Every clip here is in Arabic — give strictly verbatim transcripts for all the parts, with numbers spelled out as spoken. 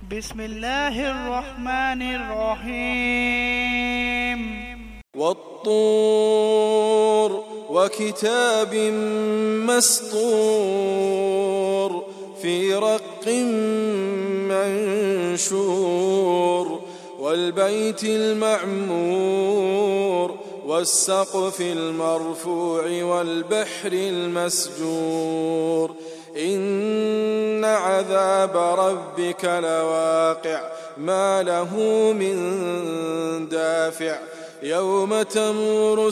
بسم الله الرحمن الرحيم والطور وكتاب مسطور في رق منشور والبيت المعمور والسقف المرفوع والبحر المسجور إن عذاب ربك لواقع ما له من دافع يوم تمور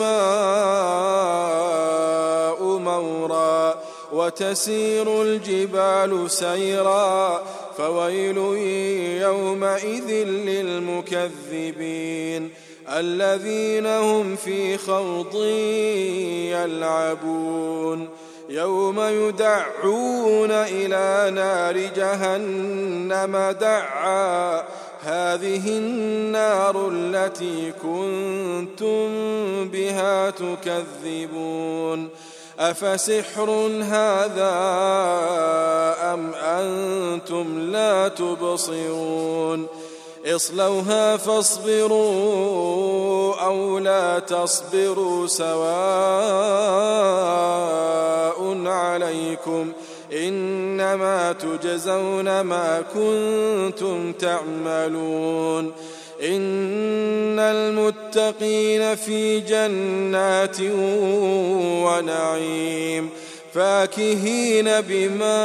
السماء مورا وتسير الجبال سيرا فويل يومئذ للمكذبين الذين هم في خوض يلعبون يوم يدعون إلى نار جهنم دعا هذه النار التي كنتم بها تكذبون أفسحر هذا أم أنتم لا تبصرون اصلوها فاصبروا أو لا تصبروا سواء عليكم إنما تجزون ما كنتم تعملون إن المتقين في جنات ونعيم فاكهين بما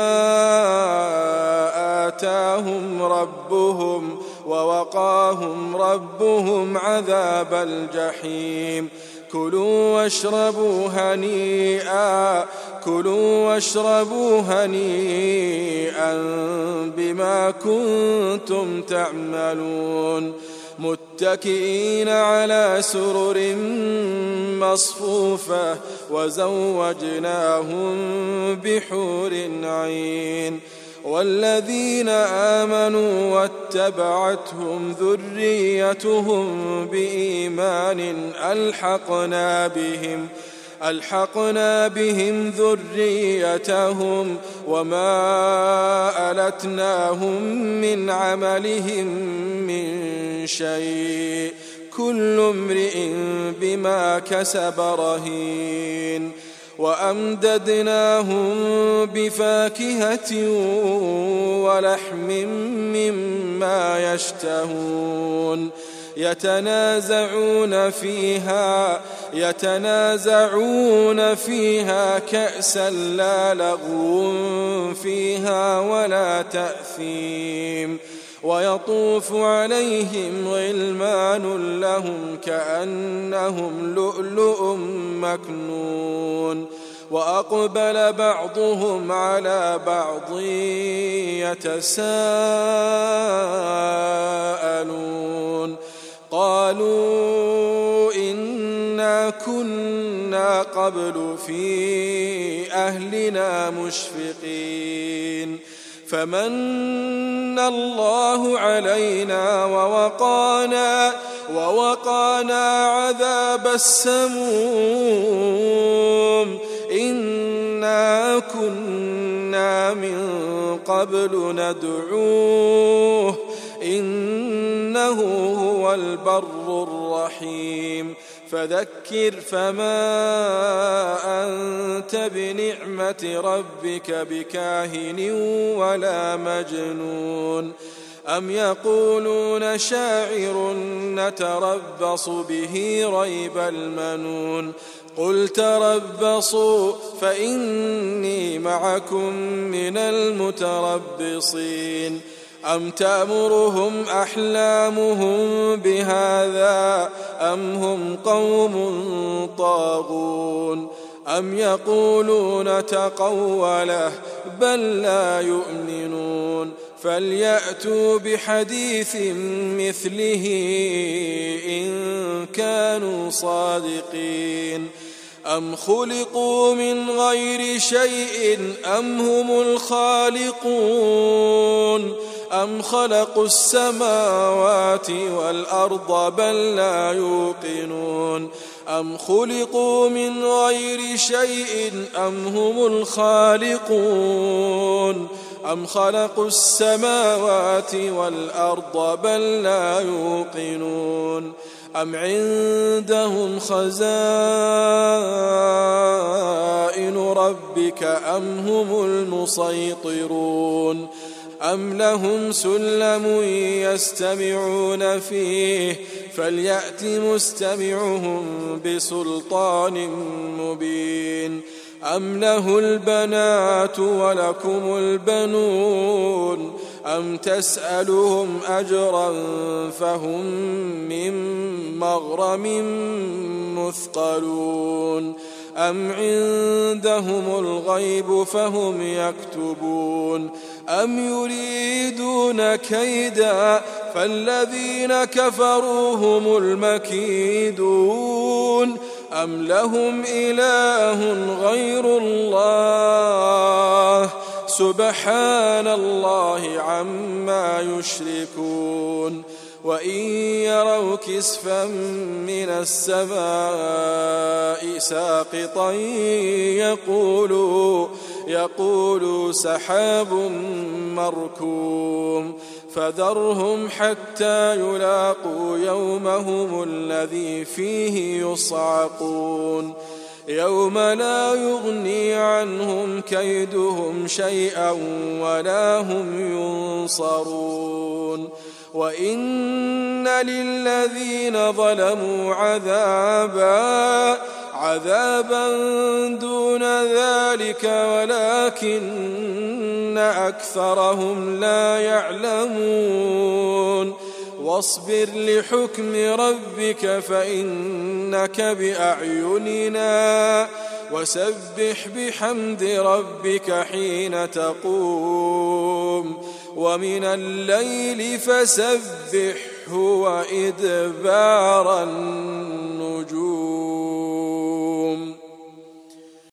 آتاهم ربهم ووقاهم ربهم عذاب الجحيم كلوا واشربوا هنيئا كلوا واشربوا هنيئا بما كنتم تعملون متكئين على سرر مصفوفة وزوجناهم بحور عين والذين آمنوا واتبعتهم ذريتهم بإيمان ألحقنا بهم ألحقنا بهم ذريتهم وما ألتناهم من عملهم من شيء كل امرئ بما كسب رهين وأمددناهم بفاكهة ولحم مما يشتهون يتنازعون فيها يتنازعون فيها كأسا لا لغو فيها ولا تأثيم ويطوف عليهم غلمان لهم كأنهم لؤلؤ مكنون وأقبل بعضهم على بعض يتساءلون قالوا إنا كنا قبل في أهلنا مشفقين فمن الله علينا ووقانا ووقانا عذاب السموم إنا كنا من قبل ندعوه إنه هو البر الرحيم فذكر فما أنت بنعمة ربك بكاهن ولا مجنون أم يقولون شاعر نتربص به ريب المنون قل تربصوا فإني معكم من المتربصين أم تأمرهم أحلامهم بهذا أم هم قوم طاغون أم يقولون تقوله بل لا يؤمنون فليأتوا بحديث مثله إن كانوا صادقين أم خلقوا من غير شيء أم هم الخالقون أم خلقوا السماوات والأرض بل لا يوقنون أم خلقوا من غير شيء أم هم الخالقون أم خلقوا السماوات والأرض بل لا يوقنون أم عندهم خزائن ربك أم هم المسيطرون أم لهم سلم يستمعون فيه فليأت مستمعهم بسلطان مبين أم له البنات ولكم البنون أم تسألهم أجرا فهم من مغرم مثقلون أم عندهم الغيب فهم يكتبون أم يريدون كيدا فالذين كفروا هم المكيدون أم لهم إله غير الله سبحان الله عما يشركون وإن يروا كسفا من السماء ساقطا يقولوا, يقولوا سحاب مركوم فذرهم حتى يلاقوا يومهم الذي فيه يصعقون يوم لا يغني عنهم كيدهم شيئا ولا هم ينصرون وإن للذين ظلموا عذابا عذابا دون ذلك ولكن أكثرهم لا يعلمون واصبر لحكم ربك فإنك بأعيننا وسبح بحمد ربك حين تقوم ومن الليل فسبحه وإدبار النجوم.